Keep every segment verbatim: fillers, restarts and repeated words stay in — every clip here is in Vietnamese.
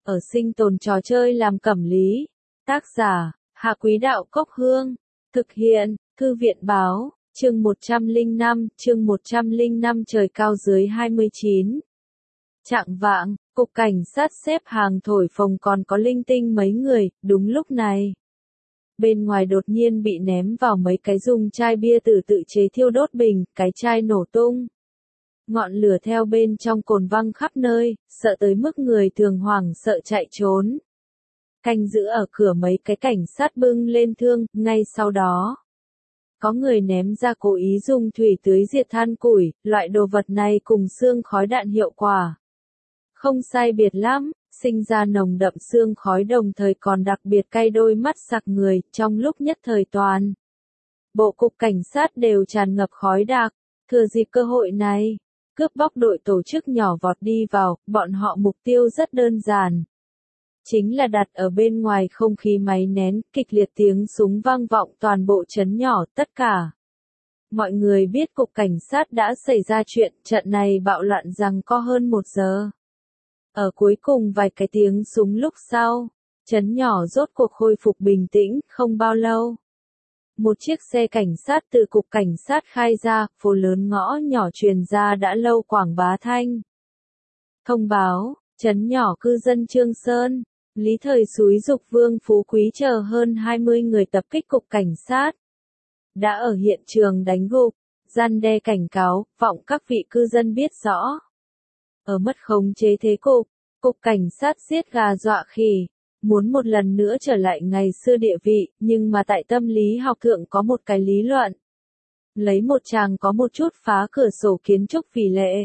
ở sinh tồn trò chơi làm cẩm lý. Tác giả, Hạ Quý Đạo Cốc Hương. Thực hiện, Thư viện Báo, chương một trăm lẻ năm, chương một trăm lẻ năm trời cao dưới hai mươi chín. Chạng vạng, cục cảnh sát xếp hàng thổi phồng còn có linh tinh mấy người, đúng lúc này. Bên ngoài đột nhiên bị ném vào mấy cái dùng chai bia tự tự chế thiêu đốt bình, cái chai nổ tung. Ngọn lửa theo bên trong cồn văng khắp nơi, sợ tới mức người thường hoảng sợ chạy trốn. Canh giữ ở cửa mấy cái cảnh sát bưng lên thương, ngay sau đó. Có người ném ra cố ý dùng thủy tưới diệt than củi, loại đồ vật này cùng xương khói đạn hiệu quả. Không sai biệt lắm, sinh ra nồng đậm xương khói đồng thời còn đặc biệt cay đôi mắt sặc người, trong lúc nhất thời toàn. Bộ cục cảnh sát đều tràn ngập khói đặc, thừa dịp cơ hội này, cướp bóc đội tổ chức nhỏ vọt đi vào, bọn họ mục tiêu rất đơn giản. Chính là đặt ở bên ngoài không khí máy nén, kịch liệt tiếng súng vang vọng toàn bộ trấn nhỏ, tất cả. Mọi người biết cục cảnh sát đã xảy ra chuyện, trận này bạo loạn rằng có hơn một giờ. Ở cuối cùng vài cái tiếng súng lúc sau, trấn nhỏ rốt cuộc khôi phục bình tĩnh, không bao lâu. Một chiếc xe cảnh sát từ cục cảnh sát khai ra, phố lớn ngõ nhỏ truyền ra đã lâu quảng bá thanh. Thông báo, trấn nhỏ cư dân Trương Sơn, Lý Thời xúi giục Vương Phú Quý chờ hơn hai mươi người tập kích cục cảnh sát. Đã ở hiện trường đánh gục, gian đe cảnh cáo, vọng các vị cư dân biết rõ. Ở mất khống chế thế cục, cục cảnh sát giết gà dọa khỉ, muốn một lần nữa trở lại ngày xưa địa vị, nhưng mà tại tâm lý học thượng có một cái lý luận. Lấy một chàng có một chút phá cửa sổ kiến trúc vì lệ.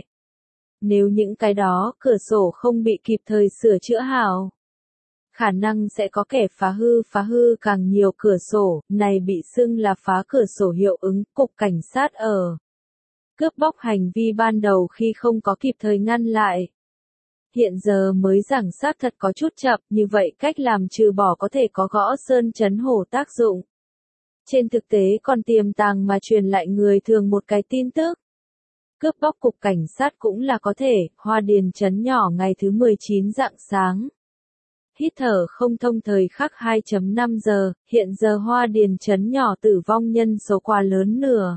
Nếu những cái đó cửa sổ không bị kịp thời sửa chữa hảo, khả năng sẽ có kẻ phá hư phá hư càng nhiều cửa sổ, này bị xưng là phá cửa sổ hiệu ứng, cục cảnh sát ở. Cướp bóc hành vi ban đầu khi không có kịp thời ngăn lại. Hiện giờ mới giảng xác thật có chút chậm, như vậy cách làm trừ bỏ có thể có gõ sơn chấn hổ tác dụng. Trên thực tế còn tiềm tàng mà truyền lại người thường một cái tin tức. Cướp bóc cục cảnh sát cũng là có thể, Hoa Điền trấn nhỏ ngày thứ mười chín rạng sáng. Hít thở không thông thời khắc hai phẩy năm giờ, hiện giờ Hoa Điền trấn nhỏ tử vong nhân số quá lớn nửa.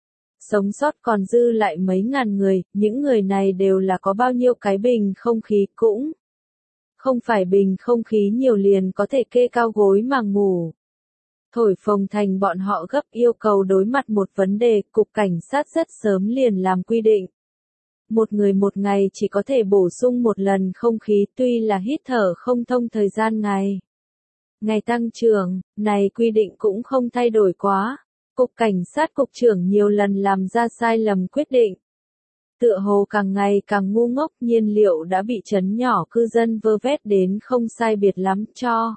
Sống sót còn dư lại mấy ngàn người, những người này đều là có bao nhiêu cái bình không khí cũng. Không phải bình không khí nhiều liền có thể kê cao gối mà ngủ. Thổi phồng thành bọn họ gấp yêu cầu đối mặt một vấn đề, cục cảnh sát rất sớm liền làm quy định. Một người một ngày chỉ có thể bổ sung một lần không khí tuy là hít thở không thông thời gian ngày. Ngày tăng trưởng, này quy định cũng không thay đổi quá. Cục cảnh sát cục trưởng nhiều lần làm ra sai lầm quyết định. Tựa hồ càng ngày càng ngu ngốc, nhiên liệu đã bị trấn nhỏ cư dân vơ vét đến không sai biệt lắm cho.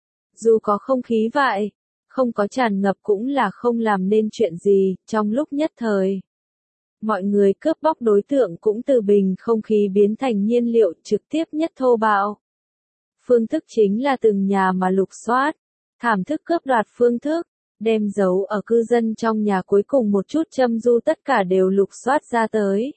Dù có không khí vậy, không có tràn ngập cũng là không làm nên chuyện gì, trong lúc nhất thời. Mọi người cướp bóc đối tượng cũng từ bình không khí biến thành nhiên liệu trực tiếp nhất thô bạo. Phương thức chính là từng nhà mà lục soát, thảm thức cướp đoạt phương thức. Đem giấu ở cư dân trong nhà cuối cùng một chút châm du tất cả đều lục soát ra tới.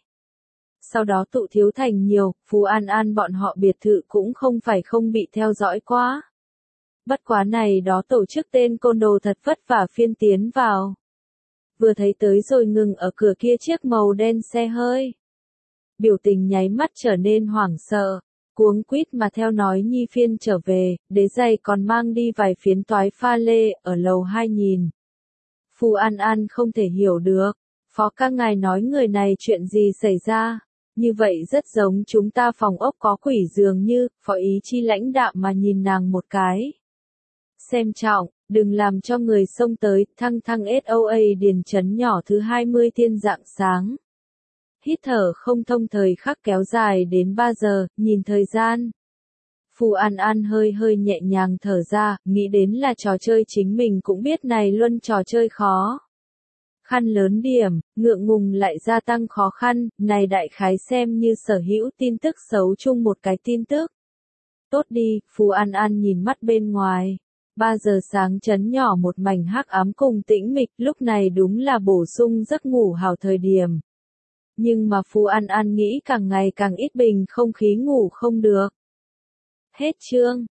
Sau đó tụ thiếu thành nhiều, Phú An An bọn họ biệt thự cũng không phải không bị theo dõi quá. Bất quá này đó tổ chức tên côn đồ thật vất vả phiên tiến vào. Vừa thấy tới rồi ngừng ở cửa kia chiếc màu đen xe hơi. Biểu tình nháy mắt trở nên hoảng sợ. Cuống quýt mà theo nói nhi phiên trở về, đế giày còn mang đi vài phiến toái pha lê, ở lầu hai nhìn. Phù An An không thể hiểu được, phó ca ngài nói người này chuyện gì xảy ra, như vậy rất giống chúng ta phòng ốc có quỷ dường như, phó ý chi lãnh đạm mà nhìn nàng một cái. Xem trọng, đừng làm cho người xông tới, thăng thăng ét o a điền trấn nhỏ thứ hai mươi thiên rạng sáng. Hít thở không thông thời khắc kéo dài đến ba giờ, nhìn thời gian. Phù An An hơi hơi nhẹ nhàng thở ra, nghĩ đến là trò chơi chính mình cũng biết này luôn trò chơi khó. Khăn lớn điểm, ngượng ngùng lại gia tăng khó khăn, này đại khái xem như sở hữu tin tức xấu chung một cái tin tức. Tốt đi, Phù An An nhìn mắt bên ngoài. ba giờ sáng trấn nhỏ một mảnh hắc ám cùng tĩnh mịch, lúc này đúng là bổ sung giấc ngủ hào thời điểm. Nhưng mà Phù An An nghĩ càng ngày càng ít bình không khí ngủ không được. Hết chương.